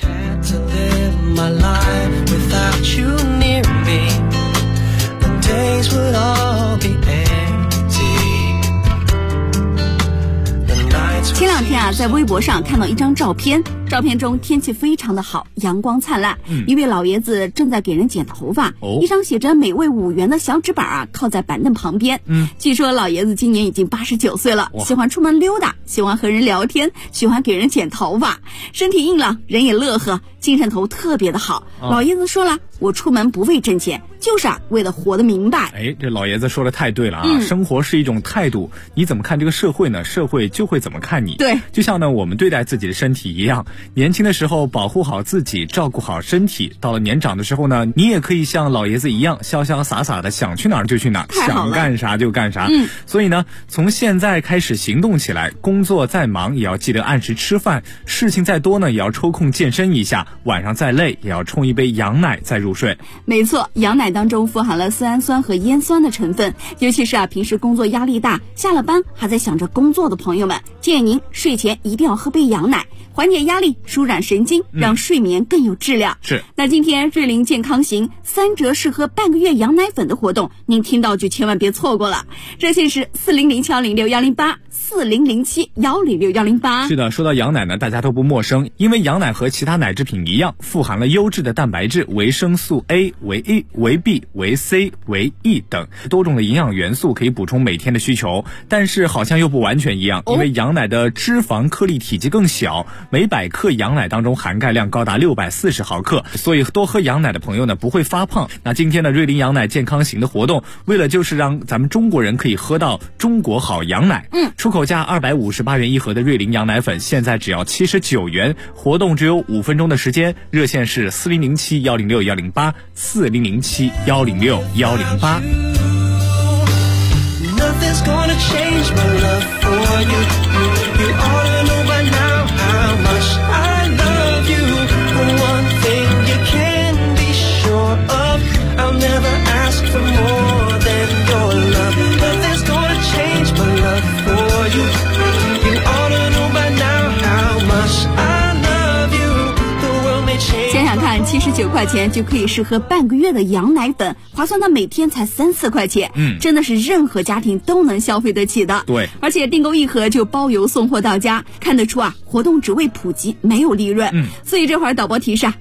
前两天在微博上看到一张照片，照片中天气非常的好，阳光灿烂，一位老爷子正在给人剪头发，一张写着每位5元的小纸板靠在板凳旁边。据说老爷子今年已经89岁了，喜欢出门溜达，喜欢和人聊天，喜欢给人剪头发，身体硬朗，人也乐呵，精神头特别的好。老爷子说了，我出门不为挣钱，就是为了活得明白。 这老爷子说的太对了啊！生活是一种态度，你怎么看这个社会呢？社会就会怎么看你。 对， 就像呢我们对待自己的身体一样，年轻的时候保护好自己，照顾好身体，到了年长的时候呢，你也可以像老爷子一样，潇潇洒洒的，想去哪儿就去哪儿，想干啥就干啥。所以呢，从现在开始行动起来，工作再忙也要记得按时吃饭，事情再多呢也要抽空健身一下，晚上再累也要冲一杯羊奶再入睡。 没错，羊奶当中富含了色氨酸和烟酸的成分，尤其是平时工作压力大，下了班还在想着工作的朋友们，建议您睡前一定要喝杯羊奶，缓解压力，舒展神经，让睡眠更有质量。 是。 那今天瑞林健康行3折适合半个月羊奶粉的活动，您听到就千万别错过了。热线是4007106108，4007106108。 是的，说到羊奶呢，大家都不陌生，因为羊奶和其他奶制品一样，富含了优质的蛋白质、维生素 A、维 A、维 B、维 C、维 E 等多种的营养元素，可以补充每天的需求。但是好像又不完全一样，因为羊奶的脂肪颗粒体积更小，每100克羊奶当中含钙量高达640毫克，所以多喝羊奶的朋友呢不会发胖。那今天的瑞林羊奶健康行的活动，为了就是让咱们中国人可以喝到中国好羊奶，出口价258元一盒的瑞林羊奶粉，现在只要79元，活动只有5分钟的时间，热线是4007106108，4007106108。 Nothing's gonna change my love for you. You ought to know by now how much I love you. One thing you can be sure of, I'll never ask for more than your love. Nothing's gonna change my love for you. You ought to know by now how much I love you. The world may change. 想想看，79块钱就可以试喝半个月的羊奶粉，划算到每天才3-4块钱，真的是任何家庭都能消费得起的。 对， 而且订购1盒就包邮送货到家，看得出活动只为普及，没有利润。所以这会儿导播提示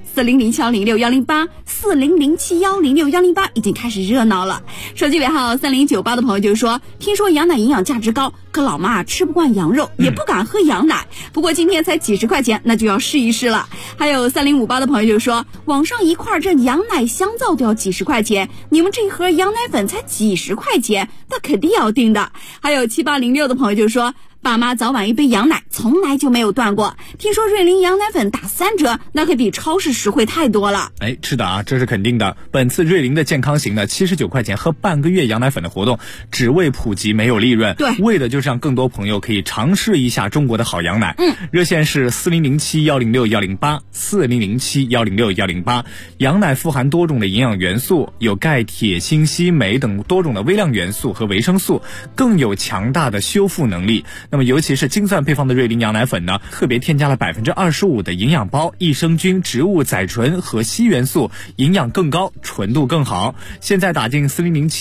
4007106108，4007106108已经开始热闹了。手机尾号3098的朋友就说，听说羊奶营养价值高，可老妈吃不惯羊肉，也不敢喝羊奶，不过今天才几十块钱，那就要试一试了。还有3058的朋友就说，网上一块这羊奶香皂都要几十块钱，你们这一盒羊奶粉才几十块钱，那肯定要订的。还有7806的朋友就说，爸妈早晚一杯羊奶从来就没有断过，听说瑞林羊奶粉打3折，那可比超市实惠太多了。 是的这是肯定的。本次瑞林的健康行呢，79块钱喝半个月羊奶粉的活动，只为普及，没有利润。 对， 为的就是让更多朋友可以尝试一下中国的好羊奶。热线是4007106108，4007106108。羊奶富含多种的营养元素，有钙、铁、锌、硒、镁等多种的微量元素和维生素，更有强大的修复能力。那么尤其是精算配方的瑞林羊奶粉呢，特别添加了25%的营养包、益生菌、植物甾醇和硒元素，营养更高，纯度更好。现在打进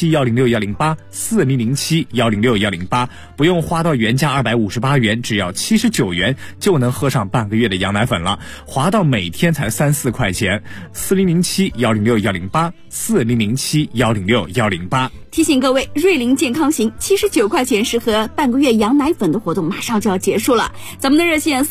4007106108，4007106108，不用花到原价258元，只要79元就能喝上半个月的羊奶粉了，划到每天才3-4块钱。4007106108，4007106108。 提醒各位，瑞林健康行79块钱适合半个月羊奶粉的活动马上就要结束了。咱们的热线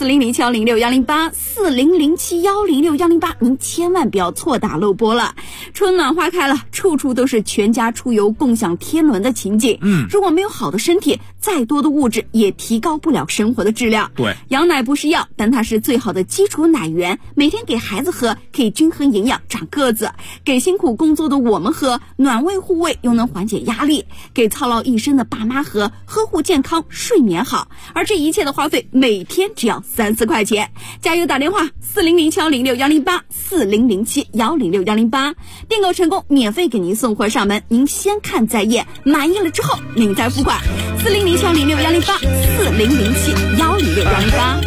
4007106108，4007106108，您千万不要错打漏播了。春暖花开了，处处都是全家出游共享天伦的情景。如果没有好的身体，再多的物质也提高不了生活的质量。 对， 羊奶不是药，但它是最好的基础奶源，每天给孩子喝，可以均衡营养，长个子；给辛苦工作的我们喝，暖胃护胃，又能缓解解压力，给操劳一身的爸妈和呵护健康、睡眠好。而这一切的花费每天只要3-4块钱。加油打电话4007106108 4007106108，订购成功免费给您送货上门，您先看再验，满意了之后您再付款。4007106108 4007106108。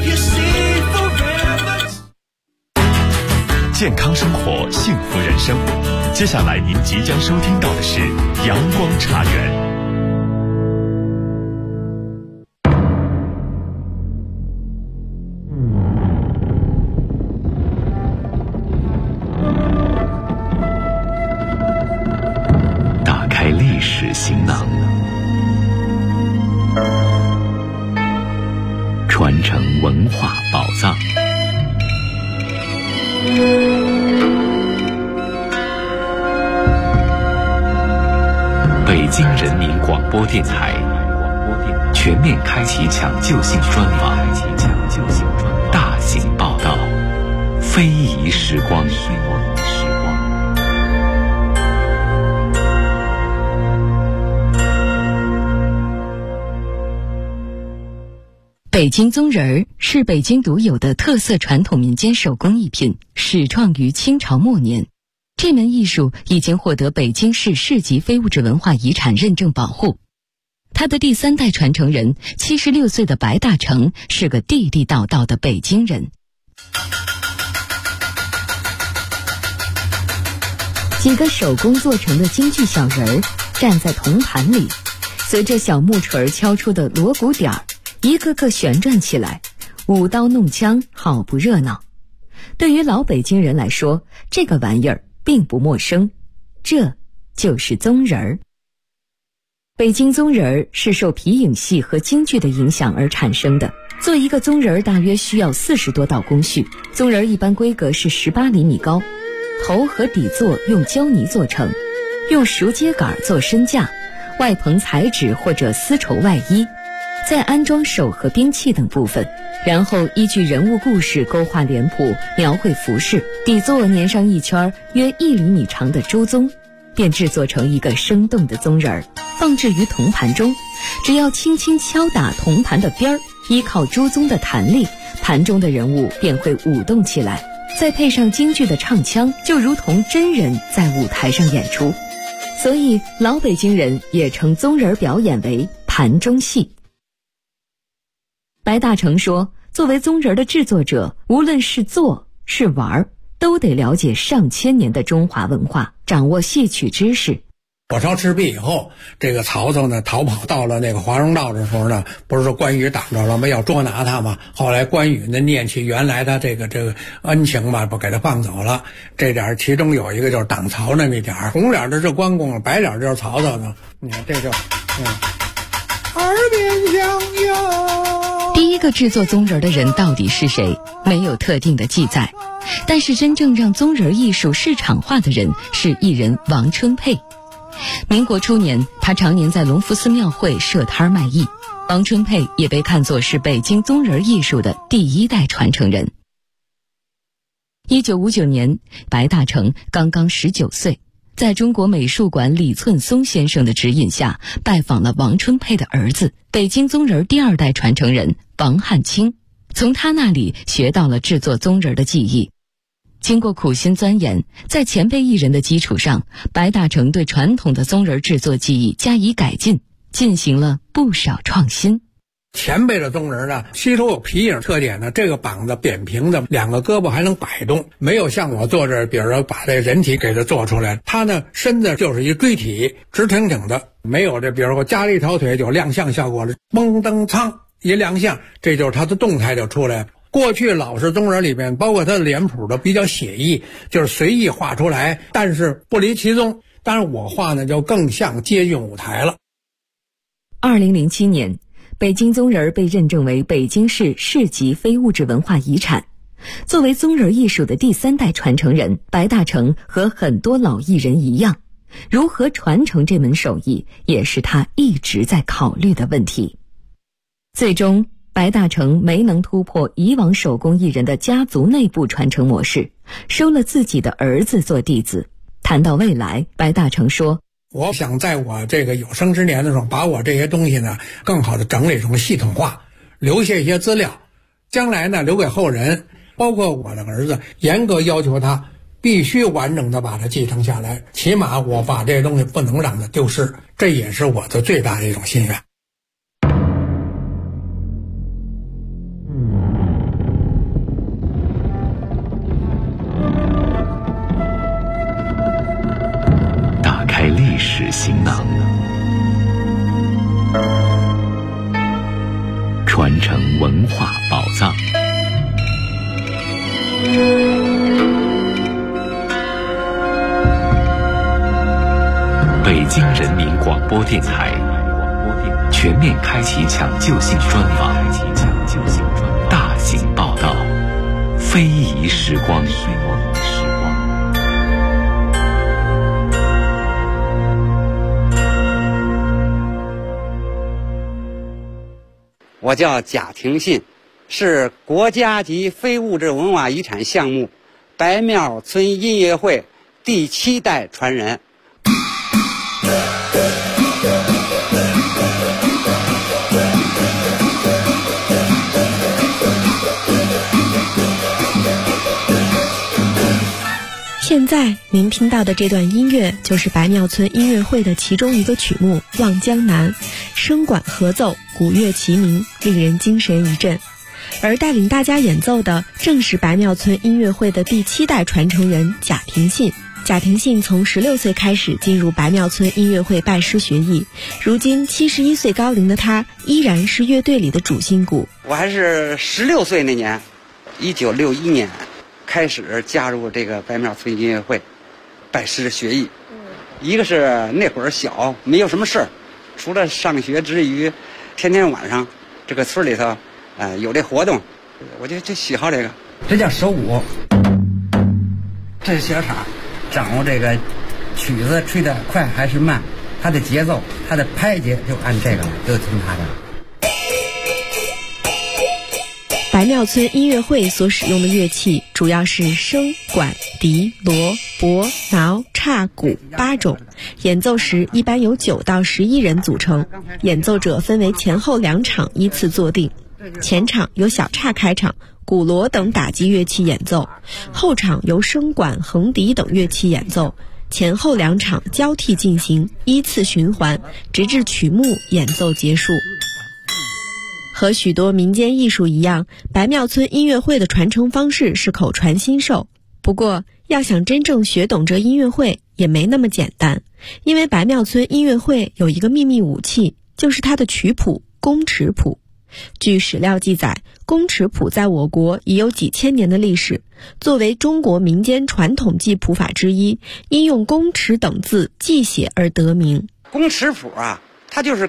健康生活，幸福人生。接下来您即将收听到的是阳光茶园。打开历史行囊，传承文化宝藏。北京人民广播电台全面开启抢救性专访，大型报道，非遗时光。 北京宗仁儿是北京独有的特色传统民间手工艺品，始创于清朝末年。这门艺术已经获得北京市市级非物质文化遗产认证保护。他的第3代传承人76岁的白大成是个地地道道的北京人。几个手工做成的京剧小人儿站在铜盘里，随着小木锤敲出的锣鼓点儿，一个个旋转起来，舞刀弄枪，好不热闹。对于老北京人来说，这个玩意儿并不陌生，这就是宗仁儿。北京宗仁儿是受皮影戏和京剧的影响而产生的。做一个宗仁儿大约需要40多道工序，宗仁儿一般规格是18厘米高，头和底座用胶泥做成，用熟秸秆做身架，外棚彩纸或者丝绸外衣，再安装手和兵器等部分，然后依据人物故事勾画脸谱，描绘服饰，底座粘上一圈约1厘米长的朱宗，便制作成一个生动的宗仁儿，放置于铜盘中。只要轻轻敲打铜盘的边儿，依靠朱宗的弹力，盘中的人物便会舞动起来，再配上京剧的唱腔，就如同真人在舞台上演出。所以老北京人也称宗仁儿表演为盘中戏。白大成说，作为宗仁儿的制作者，无论是做是玩，都得了解上千年的中华文化，掌握戏曲知识。 火烧赤壁以后，这个曹操呢逃跑到了那个华容道的时候呢，不是说关羽挡着了吗？要捉拿他嘛。后来关羽呢念起原来的这个恩情嘛，不给他放走了。这点其中有一个就是挡曹那么一点，红脸的是关公，白脸就是曹操呢。你看这就耳边响哟。 第一个制作宗仁儿的人到底是谁？没有特定的记载，但是真正让宗仁儿艺术市场化的人是艺人王春佩。民国初年，他常年在隆福寺庙会设摊卖艺。王春佩也被看作是北京宗仁儿艺术的第1代传承人。1959年，白大成刚刚19岁，在中国美术馆李寸松先生的指引下，拜访了王春佩的儿子，北京宗仁儿第2代传承人王汉卿，从他那里学到了制作宗仁儿的技艺。经过苦心钻研，在前辈艺人的基础上，白大成对传统的宗仁儿制作技艺加以改进，进行了不少创新。 前辈的宗仁儿呢，吸收有皮影特点呢，这个膀子扁平的，2个胳膊还能摆动，没有像我做这，比如说把这人体给它做出来，他呢身子就是一锥体，直挺挺的，没有这，比如说我加了一条腿就亮相效果了，嘣噔苍一亮相，这就是他的动态就出来。过去老式宗仁儿里面，包括他的脸谱都比较写意，就是随意画出来，但是不离其宗。当然我画呢就更像接近舞台了。 2007年，北京宗仁儿被认证为北京市市级非物质文化遗产。作为宗仁儿艺术的第3代传承人，白大成和很多老艺人一样，如何传承这门手艺，也是他一直在考虑的问题。最终白大成没能突破以往手工艺人的家族内部传承模式，收了自己的儿子做弟子。谈到未来，白大成说， 我想在我这个有生之年的时候，把我这些东西呢更好的整理成系统化，留下一些资料，将来呢留给后人，包括我的儿子，严格要求他必须完整的把它继承下来，起码我把这些东西不能让它丢失，这也是我的最大的一种心愿。 打开历史行囊，传承文化宝藏。北京人民广播电台全面开启抢救性专访，大型报道，非遗时光。 我叫贾廷信，是国家级非物质文化遗产项目白庙村音乐会第7代传人。 现在您听到的这段音乐就是白庙村音乐会的其中一个曲目《望江南》，声管合奏，鼓乐齐鸣，令人精神一振。而带领大家演奏的正是白庙村音乐会的第7代传承人贾廷信。贾廷信从16岁开始进入白庙村音乐会拜师学艺，如今71岁高龄的他依然是乐队里的主心骨。 我还是16岁那年，1961年开始加入这个白庙村音乐会，拜师学艺。一个是那会儿小，没有什么事儿，除了上学之余，天天晚上这个村里头，有这活动，我就喜好这个。这叫手鼓，这是小叉，掌握这个曲子吹得快还是慢，它的节奏，它的拍节就按这个了，就听它的。 白庙村音乐会所使用的乐器主要是笙、管、笛、锣、钹、挠、叉、鼓8种，演奏时一般由9到11人组成，演奏者分为前后2场依次坐定，前场由小叉开场，鼓锣等打击乐器演奏，后场由笙管、横笛等乐器演奏，前后2场交替进行，依次循环，直至曲目演奏结束。和许多民间艺术一样，白庙村音乐会的传承方式是口传心授。不过，要想真正学懂这音乐会也没那么简单，因为白庙村音乐会有一个秘密武器，就是它的曲谱宫尺谱。据史料记载，宫尺谱在我国已有几千年的历史，作为中国民间传统记谱法之一，因用宫尺等字记写而得名。 宫尺谱啊，它就是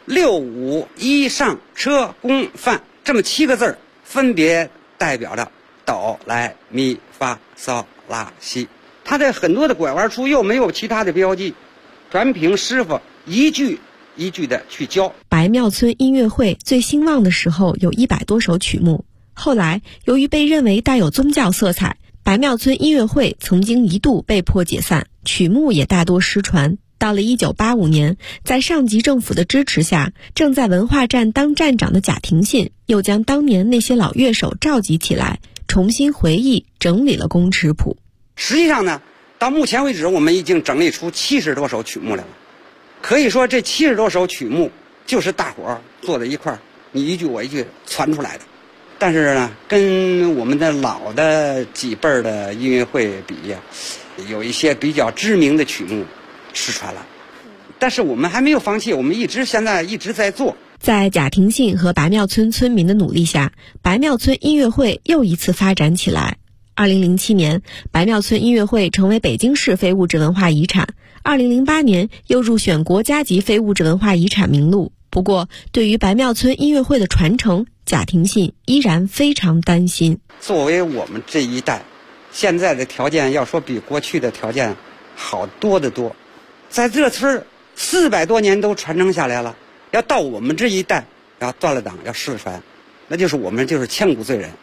6、5、1上车宫范这么7个字，分别代表着哆来咪发嗦拉西。它这很多的拐弯处又没有其他的标记，全凭师傅一句一句的去教。 白庙村音乐会最兴旺的时候有100多首曲目，后来由于被认为带有宗教色彩，白庙村音乐会曾经一度被迫解散，曲目也大多失传。到了1985年，在上级政府的支持下，正在文化站当站长的贾廷信又将当年那些老乐手召集起来，重新回忆整理了宫尺谱。 实际上呢，到目前为止我们已经整理出70多首曲目来了，可以说这70多首曲目就是大伙儿坐在一块儿，你一句我一句传出来的。但是呢，跟我们的老的几辈儿的音乐会比呀，有一些比较知名的曲目失传了，但是我们还没有放弃，我们现在一直在做。 在贾廷信和白庙村村民的努力下，白庙村音乐会又一次发展起来。2007年，白庙村音乐会成为北京市非物质文化遗产，2008年又入选国家级非物质文化遗产名录。不过，对于白庙村音乐会的传承，贾廷信依然非常担心。 作为我们这一代，现在的条件要说比过去的条件好多得多。在这村400多年都传承下来了，要到我们这一代要断了档要失传，那就是我们就是千古罪人。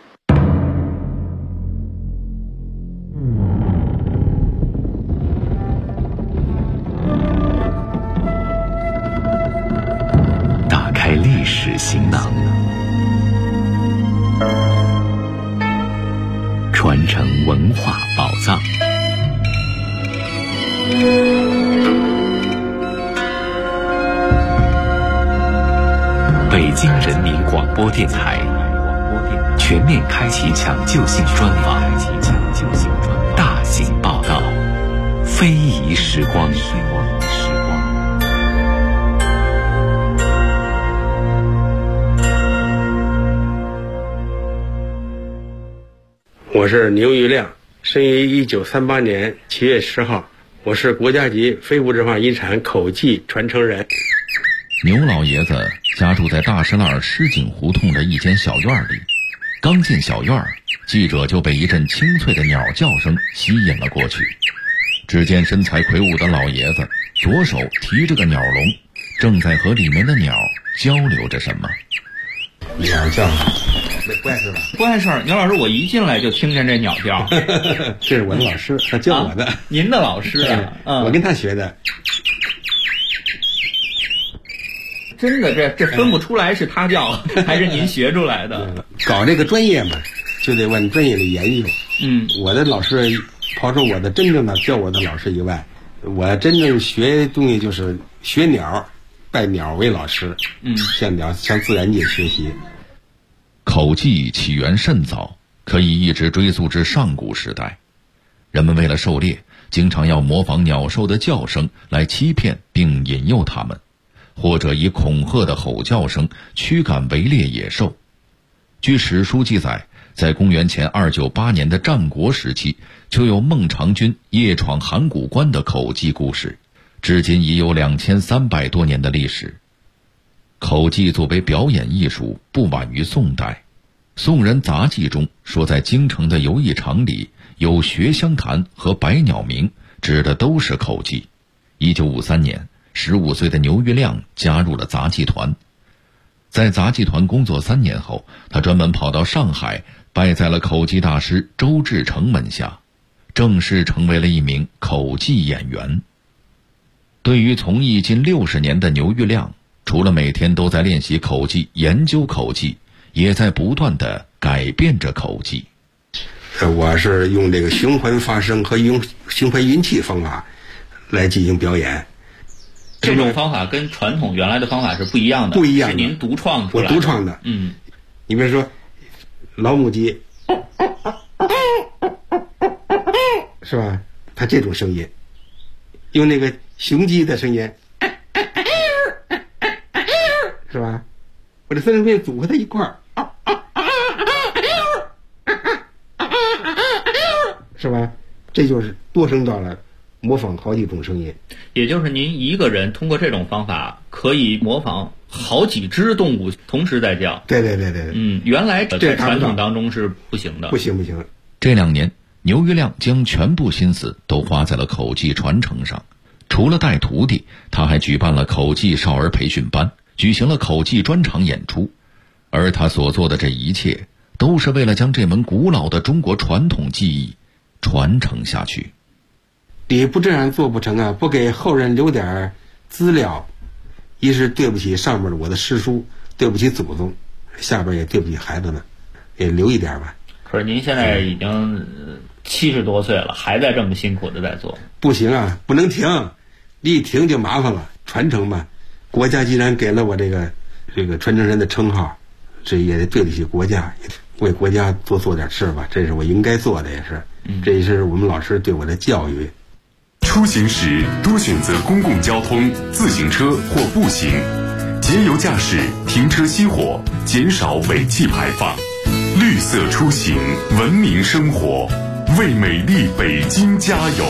史行囊，传承文化宝藏。北京人民广播电台全面开启抢救性专访，大型报道，非遗时光。 我是牛玉亮，生于1938年7月10号，我是国家级非物质文化遗产口技传承人。 牛老爷子家住在大石栏狮井胡同的一间小院里，刚进小院，记者就被一阵清脆的鸟叫声吸引了过去。只见身材魁梧的老爷子左手提着个鸟笼，正在和里面的鸟交流着什么。 鸟叫不碍事吧？ 不碍事。牛老师，我一进来就听见这鸟叫。 这是我的老师，他教我的。 您的老师啊？ 我跟他学的。 真的，这分不出来是他教还是您学出来的。 搞这个专业嘛，就得往专业里研究。我的老师，刨出我的真正的教我的老师以外，我真正学东西就是学鸟，拜鸟为老师。向自然界学习。 口技起源甚早，可以一直追溯至上古时代。人们为了狩猎，经常要模仿鸟兽的叫声来欺骗并引诱它们，或者以恐吓的吼叫声驱赶围猎野兽。据史书记载，在公元前298年的战国时期，就有孟尝君夜闯函谷关的口技故事，至今已有2300多年的历史。口技作为表演艺术，不晚于宋代。宋人杂记中说，在京城的游艺场里有学香坛和百鸟鸣，指的都是口技。1953年，15岁的牛玉亮加入了杂技团。在杂技团工作3年后，他专门跑到上海，拜在了口技大师周志成门下，正式成为了一名口技演员。对于从艺近60年的牛玉亮，除了每天都在练习口技、研究口技，也在不断地改变着口技。 我是用这个循环发声和用循环运气方法来进行表演。 这种方法跟传统原来的方法是不一样的，是您独创出来的。 我独创的。你比如说老母鸡，是吧？它这种声音，用那个雄鸡的声音，是吧？我这3声片组合在一块儿，是吧？这就是多声道了，模仿好几种声音。 也就是您一个人通过这种方法可以模仿好几只动物同时在叫。 对。 原来在传统当中是不行的。 不行。 这2年，牛玉亮将全部心思都花在了口技传承上。除了带徒弟，他还举办了口技少儿培训班，举行了口技专场演出。而他所做的这一切，都是为了将这门古老的中国传统技艺传承下去。 你不这样做不成啊！不给后人留点资料，一是对不起上面我的师叔，对不起祖宗，下边也对不起孩子们，也留一点吧。 可是您现在已经70多岁了，还在这么辛苦的在做。 不行啊，不能停，你一停就麻烦了。传承嘛，国家既然给了我这个传承人的称号，这也得对得起国家，为国家多做点事吧，这是我应该做的，也是。这也是我们老师对我的教育。 出行时多选择公共交通、自行车或步行，节油驾驶，停车熄火，减少尾气排放。绿色出行，文明生活，为美丽北京加油！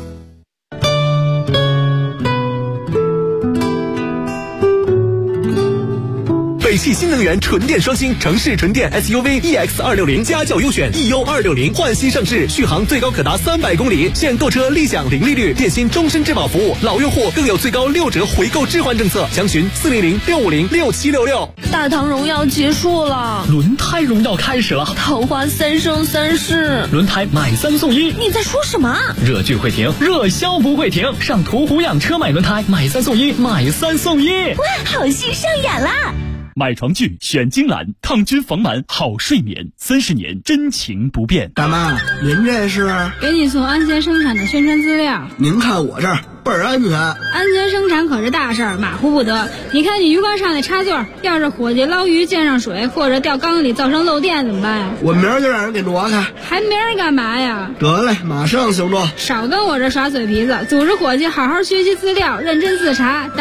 北汽新能源纯电双星城市纯电 SUV EX260家轿优选 EU260焕新上市，续航最高可达300公里，现购车立享零利率，电信终身质保服务，老用户更有最高6折回购置换政策，详询400-650-6766。 大唐荣耀结束了， 轮胎荣耀开始了， 桃花3生3世， 轮胎买3送1。 你在说什么？ 热剧会停，热销不会停，上途虎养车买轮胎，买3送1，买3送1。 哇，好戏上演啦！ 买床具选金兰，抗菌防螨好睡眠，30年真情不变。 大妈，您这是？ 给你送安全生产的宣传资料。 您看我这儿倍儿安全。 安全生产可是大事儿，马虎不得。你看你鱼缸上那插座，要是伙计捞鱼溅上水，或者掉缸里造成漏电怎么办呀？ 我明儿就让人给挪开。 还明儿干嘛呀？ 得嘞，马上行动。 少跟我这耍嘴皮子，组织伙计好好学习资料，认真自查。